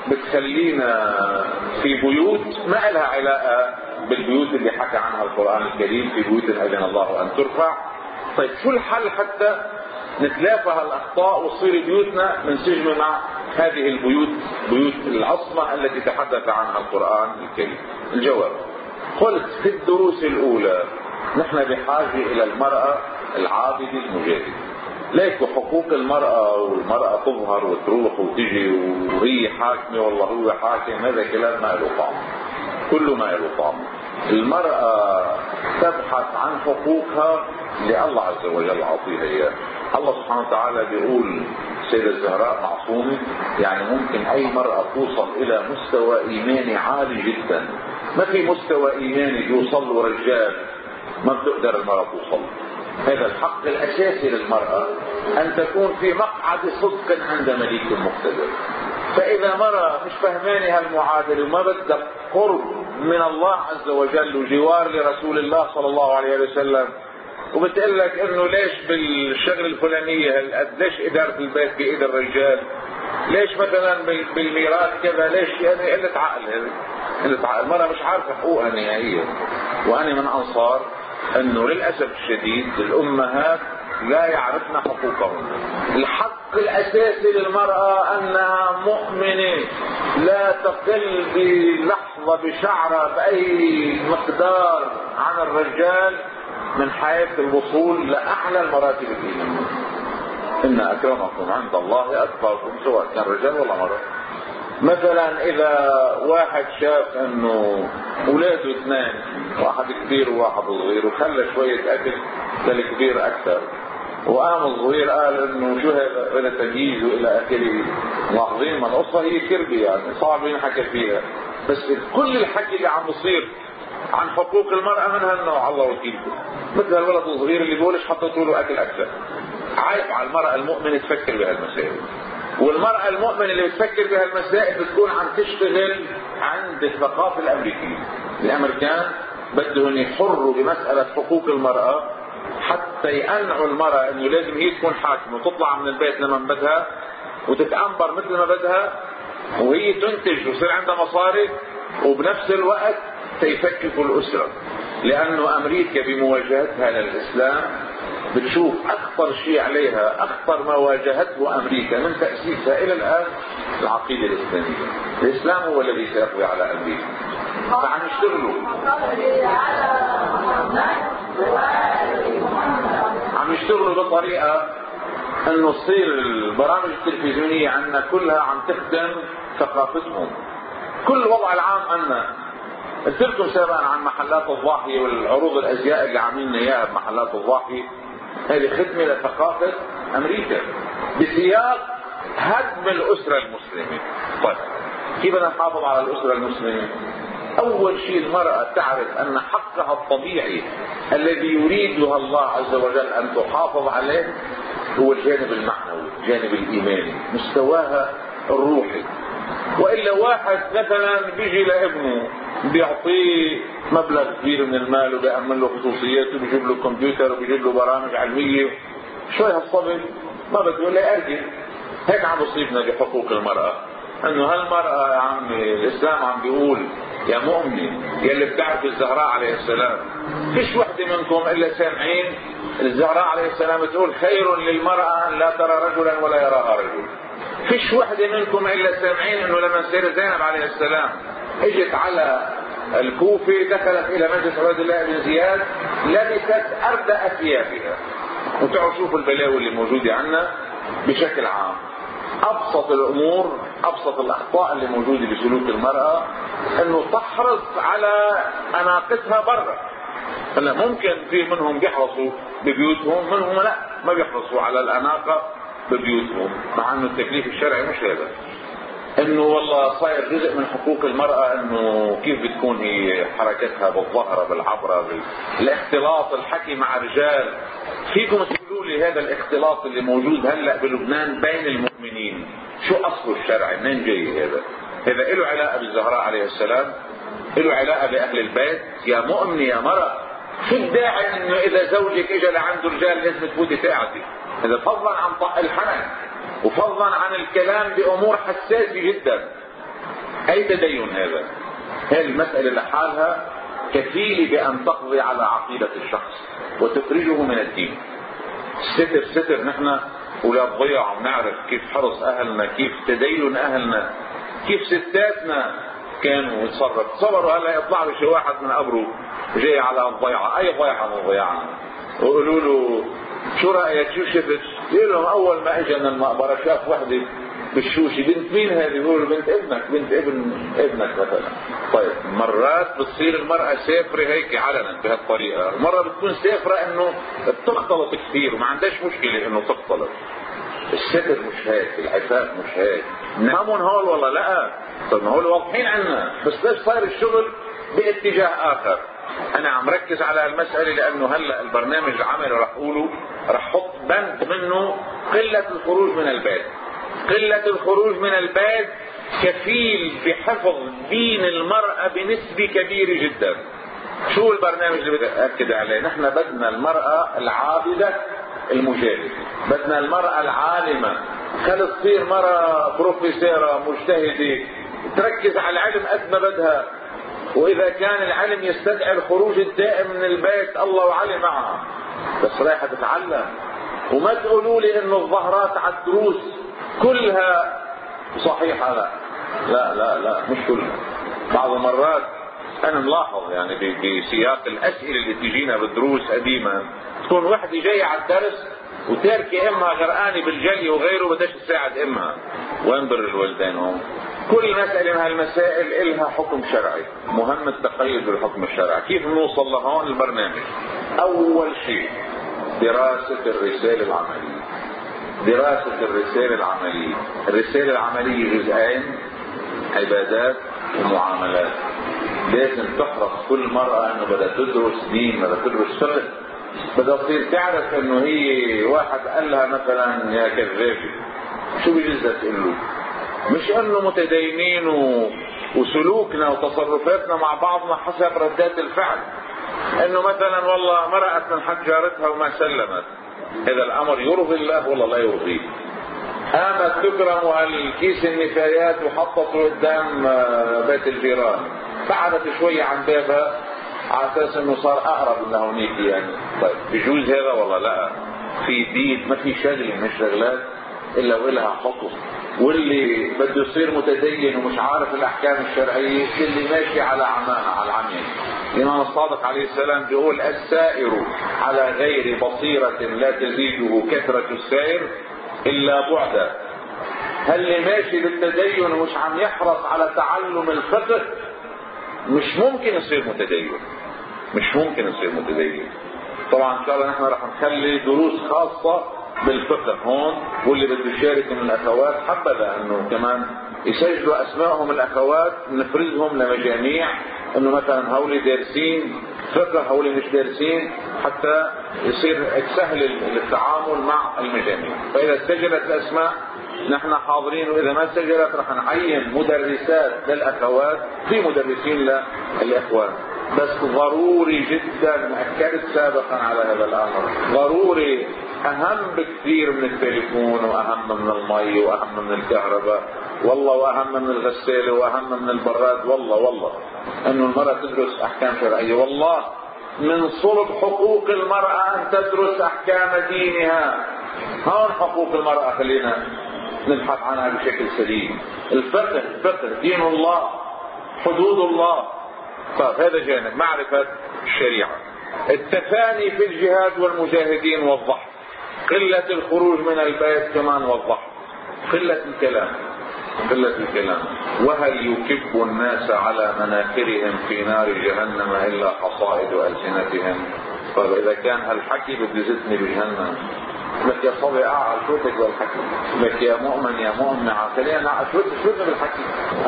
بتخلينا في بيوت ما لها علاقه بالبيوت اللي حكى عنها القرآن الكريم، في بيوت اذن الله ان ترفع. طيب شو الحل حتى نتلافى هالاخطاء وتصير بيوتنا منسجمه مع هذه البيوت، بيوت العصمه التي تحدث عنها القرآن الكريم؟ الجواب: قلت في الدروس الاولى نحن بحاجه الى المراه العابده المجاهده. ليك حقوق المراه، والمراه تظهر وتروح وتجي وهي حاكمه والله هو حاكم، هذا كلام ما له طعم، كله ما له طعم. المرأة تبحث عن حقوقها اللي الله عز وجل عطيها اياه. الله سبحانه وتعالى بيقول سيدة الزهراء معصومة، يعني ممكن اي مرأة توصل الى مستوى ايماني عالي جدا، ما في مستوى ايماني يوصل له رجال ما بتقدر المرأة توصل. هذا الحق الاساسي للمرأة، ان تكون في مقعد صدق عند مليك مقتدر. فاذا مرأة مش فهماني هالمعادلة وما بدها قرب من الله عز وجل وجوار لرسول الله صلى الله عليه وسلم، وبتقول لك انه ليش بالشغل الفلانية قديش ادارة البيت بايد الرجال، ليش مثلا بالميراث كذا، ليش؟ يعني قلة عقل. هذه قلة عقل. المرأة مش عارفة حقوقها نهائيا. وانا من انصار انه للاسف الشديد الامهات لا يعرفن حقوقهن. الحق الاساسي للمرأة انها مؤمنة لا تقل بلحظة بشعرة باي مقدار عن الرجال من حيث الوصول لاعلى المراتب الايمانية. ان اكرمكم عند الله اتقاكم، سواء كان رجال ولا مرأة. مثلا اذا واحد شاف انه اولاده اثنين، واحد كبير وواحد صغير، وخلى شوية اكل للكبير اكثر، وقام الصغير قال انه شو هذا ولا تمييز والى اخره، ملاحظين ما القصه هي كربي يعني صعب ينحكى فيها، بس كل الحكي اللي عم بصير عن حقوق المرأة من هالنوع الله وكيلكم. مثل الولد الصغير اللي بيقولش حطيتوا له اكل اكثر. عايب على المرأة المؤمنة تفكر بهالمسائل. والمرأة المؤمنة اللي بتفكر بهالمسائل بتكون عم تشتغل عند الثقافة الامريكية. الامريكان بدهم يحروا بمسألة حقوق المرأة حتى يقنعوا المرأة انه لازم هي تكون حاكمة وتطلع من البيت لما بدها وتتأمر مثل ما بدها وهي تنتج ويصير عندها مصاري، وبنفس الوقت تيفككوا الأسرة. لأنه أمريكا بمواجهتها للإسلام بتشوف أخطر شيء عليها، أخطر ما واجهته أمريكا من تأسيسها إلى الآن العقيدة الإسلامية. الإسلام هو الذي سيقضي على أمريكا. فعم يشتغلوا عم يشتغلوا بطريقة انه تصير البرامج التلفزيونية عنا كلها عم تخدم ثقافتهم. كل الوضع العام عنا، قلت لكم سابقا عن محلات الضاحية والعروض الازياء اللي عاملين اياها بمحلات الضاحية، هذه خدمة لثقافة امريكا بسياق هدم الاسرة المسلمة. طيب كيف بدنا نحافظ على الاسرة المسلمة؟ اول شيء المرأة تعرف ان حقها الطبيعي الذي يريدها الله عز وجل ان تحافظ عليه هو الجانب المعنوي، الجانب الايماني، مستواها الروحي. والا واحد مثلا بيجي لابنه بيعطيه مبلغ كبير من المال وبيأمن له خصوصيات وبيجيب له كمبيوتر وبيجيب له برامج علمية، شوي هالصبي ما بتقول لي ارجل. هيك عم بصيبنا بحقوق المرأة، انه هالمرأة يا عمي الاسلام عم بيقول يا مؤمني يلي بتعرف الزهراء عليه السلام، فيش وحدة منكم الا سامعين الزهراء عليه السلام تقول خير للمرأة ان لا ترى رجلا ولا يراها رجل. فيش وحدة منكم الا سامعين انه لما سيدة زينب عليه السلام اجت على الكوفة دخلت الى مجلس عبد الله بن زياد لبست اردأ ثيابها. وتعالوا شوفوا البلاوي اللي موجودة عنا بشكل عام. ابسط الامور، ابسط الاخطاء اللي موجودة بسلوك المرأة انه تحرص على اناقتها برا. هلا ممكن في منهم بيحرصوا ببيوتهم، منهم لا ما بيحرصوا على الاناقة ببيوتهم، مع انه التكليف الشرعي مش هذا. انه والله صاير جزء من حقوق المرأة انه كيف بتكون هي حركتها بالظهر بالعبرة بالاختلاط الحكي مع رجال. فيكم تقولوا لي هذا الاختلاط اللي موجود هلا بلبنان بين المؤمنين شو اصله الشرعي؟ منين جاي هذا؟ هذا له علاقة بالزهراء عليه السلام؟ له علاقة باهل البيت؟ يا مؤمن يا مرأة شو الداعي انه اذا زوجك اجى لعنده رجال لازم تفوتي تقعدي؟ هذا فضلا عن طق الحنك وفضلا عن الكلام بامور حساسة جدا. اي تدين هذا؟ هذه المسألة لحالها كفيلة بان تقضي على عقيدة الشخص وتخرجه من الدين. ستر ستر، نحن اولاد ضيع عم نعرف كيف حرص اهلنا، كيف تدين اهلنا، كيف ستاتنا كانوا يتصرف. تصوروا هلا يطلع له شي واحد من قبره جاي على الضيعة، اي ضيعة من ضيعنا، ويقولوا له شو رأيك شو شفت؟ يقول لهم اول ما اجى من المقبرة شاف وحدة بالشوشي. بنت مين هذه؟ يقولوا بنت ابنك، بنت ابن ابنك مثلا. طيب مرات بتصير المرأة سافرة هيك علنا بهالطريقة، مرة بتكون سافرة انه بتختلط كثير وما عندهاش مشكلة انه تختلط. الستر مش هيك، العفاف مش هيك. نامون هول والله لا، طب ما هول واضحين عنا، بس ليش صاير الشغل باتجاه اخر؟ انا عم ركز على المسألة لانه هلا البرنامج العملي رح اقوله رح احط بند منه قلة الخروج من البيت. قلة الخروج من البيت كفيل بحفظ دين المرأة بنسبة كبيرة جدا. شو البرنامج اللي بدي أأكد عليه؟ نحن بدنا المرأة العابدة المجاهدة، بدنا المرأة العالمة، خلي تصير مرأة بروفيسورة مجتهدة تركز على العلم قد ما بدها، وإذا كان العلم يستدعي الخروج الدائم من البيت الله وعلي معها، بس رايحة تتعلم. وما تقولوا لي إنه الظهرات على الدروس كلها صحيحة، لا لا لا لا مش كلها. بعض المرات أنا ملاحظ يعني بسياق الأسئلة اللي تجينا بالدروس قديما تكون وحدة جاية على الدرس وتاركة امها غرقانة بالجلي وغيره بداش تساعد امها. وين بر الوالدين هون؟ كل مسألة من هالمسائل إلها حكم شرعي، مهم التقيد بالحكم الشرعي. كيف نوصل لهون البرنامج؟ أول شيء دراسة الرسالة العملية. دراسة الرسالة العملية. الرسالة العملية جزئين، عبادات ومعاملات. لازم تحرص كل مرة انه بدها تدرس دين، بدها تدرس فقه، بدها تصير تعرف انه هي واحد قال لها مثلا يا كذابة شو بيجوز تقول له؟ مش انه متدينين و... وسلوكنا وتصرفاتنا مع بعضنا حسب ردات الفعل، انه مثلا والله مرأت من حق جارتها وما سلمت، هذا الامر يرضي الله ولا لا يرضيه؟ قامت تكرم هالكيس النفايات وحطته قدام بيت الجيران، بعدت شوية عن بابها على اساس انه صار اقرب من هونيك يعني. طيب بجوز هذا والله لا؟ في دين ما في شغله من الشغلات الا ولها حكم. واللي بده يصير متدين ومش عارف الاحكام الشرعيه اللي ماشي على عماها على العميان. الامام الصادق عليه السلام بيقول السائر على غير بصيره لا تزيده كثره السائر الا بعدا. هل اللي ماشي بالتدين ومش عم يحرص على تعلم الفقه مش ممكن يصير متدين، مش ممكن يصير متدين. طبعا ان شاء الله نحن رح نخلي دروس خاصة بالفقه هون، واللي بده يشارك من الاخوات حبذا انه كمان يسجلوا اسمائهم الاخوات، نفرزهم لمجاميع انه مثلا هولي دارسين فقه هولي مش دارسين، حتى يصير سهل التعامل مع المجاميع. فاذا سجلت الاسماء نحن حاضرين، واذا ما سجلت رح نعين مدرسات للاخوات، في مدرسين للاخوان. بس ضروري جدا، اكدت سابقا على هذا الامر، ضروري اهم بكثير من التليفون واهم من المي واهم من الكهرباء والله، واهم من الغسالة واهم من البراد والله والله انه المرأة تدرس احكام شرعية. والله من صلب حقوق المرأة ان تدرس احكام دينها. هون حقوق المرأة خلينا نبحث عنها بشكل سليم. الفقه فقه دين الله، حدود الله. طيب هذا جانب معرفة الشريعة. التفاني في الجهاد والمجاهدين والضحك، قلة الخروج من البيت كمان والضحك، قلة الكلام قلة الكلام. وهل يكب الناس على مناخرهم في نار جهنم إلا حصائد ألسنتهم. طيب إذا كان هالحكي بدي زدني بجهنم، لك يا صبي اعل شوتك بالحكي، لك يا مؤمن يا مؤمن خلينا شوت شوتنا بالحكي.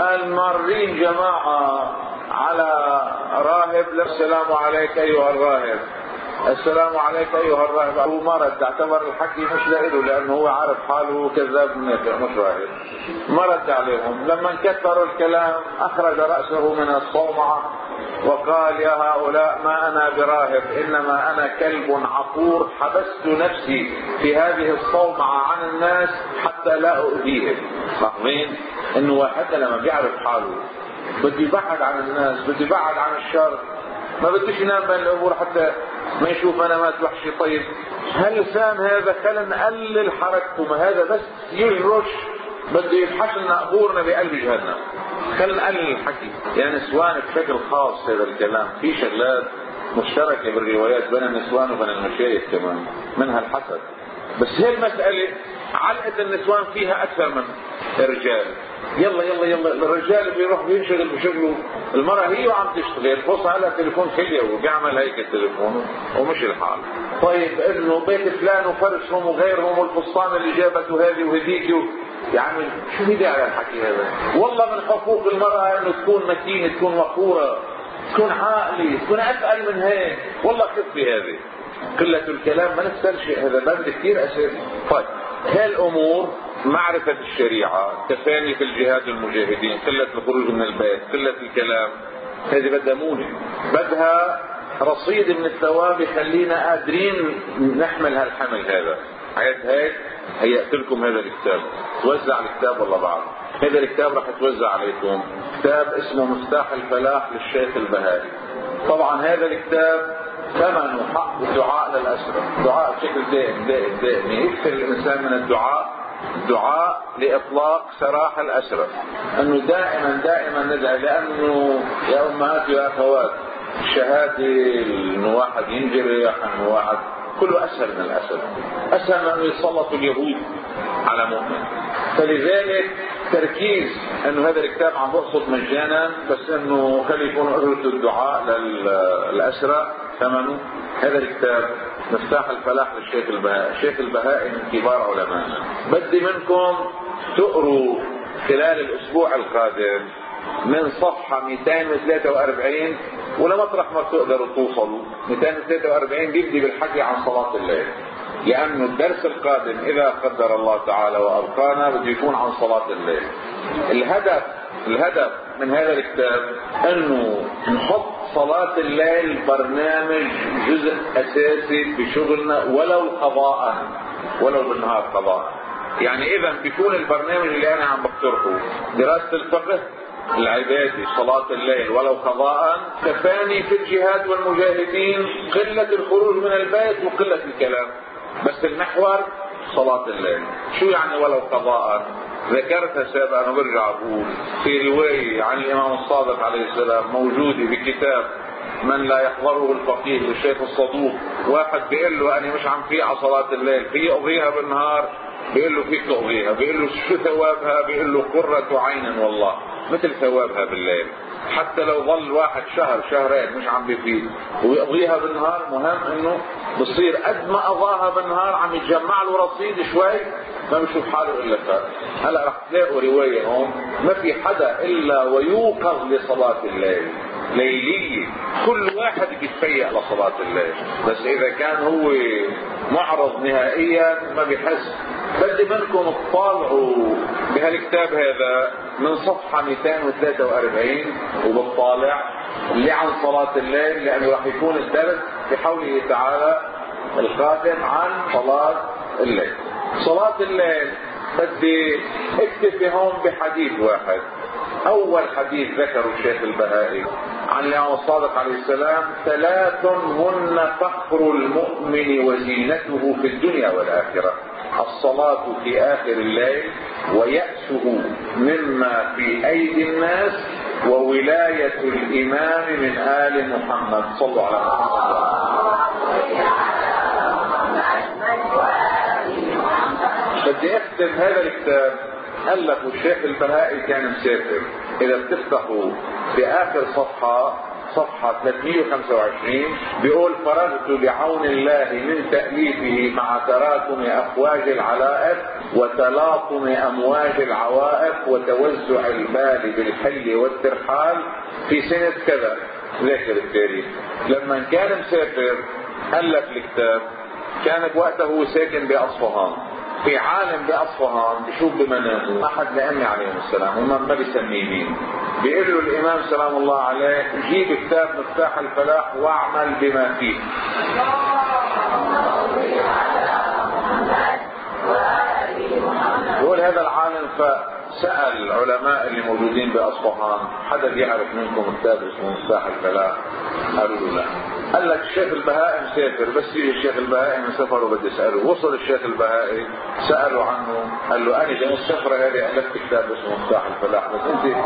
المارين جماعة على راهب، السلام عليك ايها الراهب، السلام عليك ايها الراهب. هو ما رد، اعتبر الحكي مش له لانه هو عارف حاله كذاب منافق مش راهب، ما رد عليهم. لما انكثروا الكلام اخرج رأسه من الصومعة وقال يا هؤلاء ما انا براهب انما انا كلب عقور حبست نفسي في هذه الصومعة عن الناس حتى لا اؤذيهم. لاحظين انه واحد لما بيعرف حاله بده يبعد عن الناس، بده يبعد عن الشر، ما بديش ينام بين الامور حتى ما يشوف انا مات وحشي. طيب هاللسان هذا خلينا نقلل حركته، ما هذا بس يجرش بده يفحش لنا قبورنا بقلب جهنم. خلينا نقلل الحكي. يعني نسوان بشكل خاص هذا الكلام في شغلات مشتركه بالروايات بين النسوان وبين المشايخ كمان، منها الحسد. بس هي المساله علقه النسوان فيها اكثر من الرجال. يلا يلا يلا الرجال بيروح بينشغل بشغله، المرأة هي وعم تشتغل بص على تليفون خليه وبيعمل هيك التليفون ومش الحال. طيب انه بيت فلان وفرشهم وغيرهم والفستان اللي جابته هذه وهديك يعني شو بدي على الحكي هذا؟ والله من حقوق المرأة انه تكون متينة، تكون وقورة، تكون عاقلة، تكون اتقل من هيك. والله خفي هذه قلة الكلام ما نفسر شيء، هذا بند كثير اساسي. طيب هالامور معرفة الشريعة، تفاني في الجهاد والمجاهدين، قلة الخروج من البيت، قلة الكلام، هذه بدها مونة، بدها رصيد من الثواب يخلينا قادرين نحمل هالحمل هذا. عيد هيك هيأت لكم هذا الكتاب، توزع الكتاب والله بعض. هذا الكتاب راح يتوزع عليكم، كتاب اسمه مفتاح الفلاح للشيخ البهائي. طبعا هذا الكتاب ثمنه حق الدعاء للأسرة، دعاء بشكل دائم دائم دائم. يكثر الإنسان من الدعاء، دعاء لإطلاق سراح الأسرة، أنه دائما دائما ندعي. لأنه يا أمهات يا أخوات الشهادة إنه واحد ينجرح، إنه واحد كله أسهل من الأسد، أسهل من أنه يسلط اليهود على مؤمن. فلذلك تركيز انه هذا الكتاب عم بقصد مجانا، بس انه خلي يكون قدرة الدعاء للأسرى ثمنه. هذا الكتاب مفتاح الفلاح للشيخ البهائي. الشيخ البهائي من كبار علمائنا. بدي منكم تقروا خلال الاسبوع القادم من صفحة مئتين وثلاثة وأربعين ولمطرح ما تقدروا توصلوا. مئتين وثلاثة وأربعين بيبدي بالحكي عن صلاة الليل، لأنه الدرس القادم إذا قدر الله تعالى وأبقانا بده يكون عن صلاة الليل. الهدف الهدف من هذا الكتاب أنه نحط صلاة الليل برنامج جزء أساسي بشغلنا، ولو قضاء، ولو بالنهار قضاء. يعني إذا بيكون البرنامج اللي أنا عم بقترحه دراسة الفقه العبادي، صلاة الليل ولو قضاء، تفاني في الجهاد والمجاهدين، قلة الخروج من البيت وقلة الكلام، بس المحور صلاة الليل. شو يعني ولو قضاء؟ ذكرتها سابقا وبرجع اقول في رواية عن الامام الصادق عليه السلام موجودة بكتاب من لا يحضره الفقيه للشيخ الصدوق. واحد بيقول له انا مش عم في على صلاة الليل، في اقضيها بالنهار، بيقول له فيك تقضيها، بيقول له شو ثوابها؟ بيقول له قرة عين والله، مثل ثوابها بالليل. حتى لو ظل واحد شهر شهرين مش عم بيفيد ويقضيها بالنهار، مهم انه بصير قد ما قضاها بالنهار عم يتجمع له رصيد شوي ما بيشوف حاله الا فات. هلا رح تلاقوا روايه هون ما في حدا الا ويوقظ لصلاه الليل ليليه، كل واحد بيتفيأ لصلاه الليل، بس اذا كان هو معرض نهائيا ما بيحس. بدي منكم تطالعوا بهالكتاب هذا من صفحة مئتين وثلاثة وأربعين وبالطالع اللي عن صلاة الليل، لأنه راح يكون الدرس بحوله تعالى القادم عن صلاة الليل. صلاة الليل بدي اكتفي هون بحديث واحد. اول حديث ذكره الشيخ البهائي عن الإمام الصادق عليه السلام: ثلاث هن فخر المؤمن وزينته في الدنيا والآخرة: الصلاة في آخر الليل، ويأسه مما في أيدي الناس، وولاية الإمام من آل محمد. صلوا على محمد. بدي أختم هذا الكتاب. ألفه الشيخ البهائي كان مسافر. إذا بتفتحوا بآخر صفحة صفحة ثلاثمئة وخمسة وعشرين بيقول: فرغت بعون الله من تأليفه مع تراكم أفواج العلائق وتلاطم أمواج العوائق وتوزع المال بالحل والترحال في سنة كذا. ذاكر التاريخ. لما كان مسافر ألف الكتاب. كان بوقته ساكن بأصفهان. في عالم بأصفهان بشوف بمنامه أحد الأئمة عليهم السلام، وما ما بيسميه مين، بيقول له الإمام سلام الله عليه: جيب كتاب مفتاح الفلاح واعمل بما فيه. يقول هذا العالم فسأل العلماء اللي موجودين بأصفهان: حدا بيعرف منكم كتاب اسمه مفتاح الفلاح؟ قالوا له لا. قال لك الشيخ البهائي مسافر، بس يجي الشيخ البهائي من سفره بدي اساله. وصل الشيخ البهائي سالوا عنه، قال له: انا جاي السفره هذه الفت كتاب اسمه مفتاح الفلاح، بس انت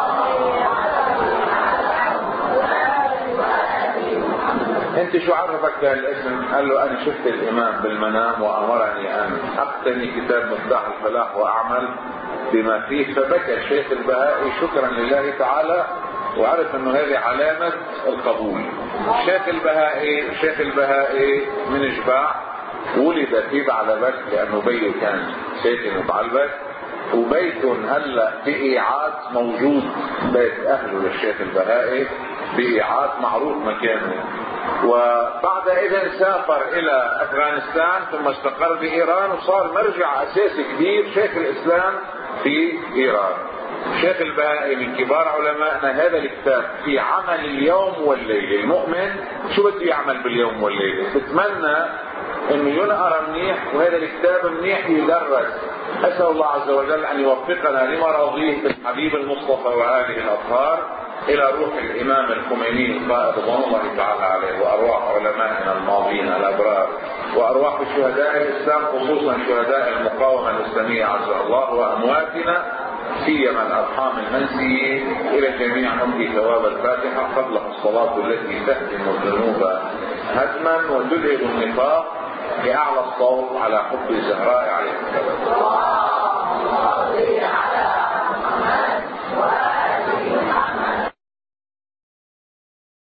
انت شو عرفك بهالاسم؟ قال له: انا شفت الامام بالمنام وامرني ان اقتني كتاب مفتاح الفلاح واعمل بما فيه. فبكى الشيخ البهائي شكرا لله تعالى، وعرف انه هذه علامة القبول. الشيخ البهائي الشيخ البهائي من جباع، ولد في بعلبك لانه بيه كان ساكن بعلبك، وبيت هلا بإيعات موجود، بيت اهله للشيخ البهائي بإيعات معروف مكانه. وبعد اذا سافر الى افغانستان ثم استقر بايران وصار مرجع اساسي كبير شيخ الاسلام في ايران. الشيخ البهائي من كبار علمائنا. هذا الكتاب في عمل اليوم والليل. المؤمن شو بده يعمل باليوم والليل؟ بتمنى انه ينقر منيح، وهذا الكتاب منيح يدرس. اسال الله عز وجل ان يوفقنا لمراضيه بالحبيب المصطفى واله الاطهار، الى روح الامام الخميني القائد رضوان الله تعالى عليه، وارواح علمائنا الماضين الابرار، وارواح شهداء الاسلام خصوصا شهداء المقاومه الاسلاميه عز الله، وامواتنا سيما الارحام المنسيين. الى جميع نمضي ثواب الفاتحه قبلها الصلاه التي تهدم الذنوب هدما وتلهب النفاق باعلى الصوت على حب الزهراء عليه السلام.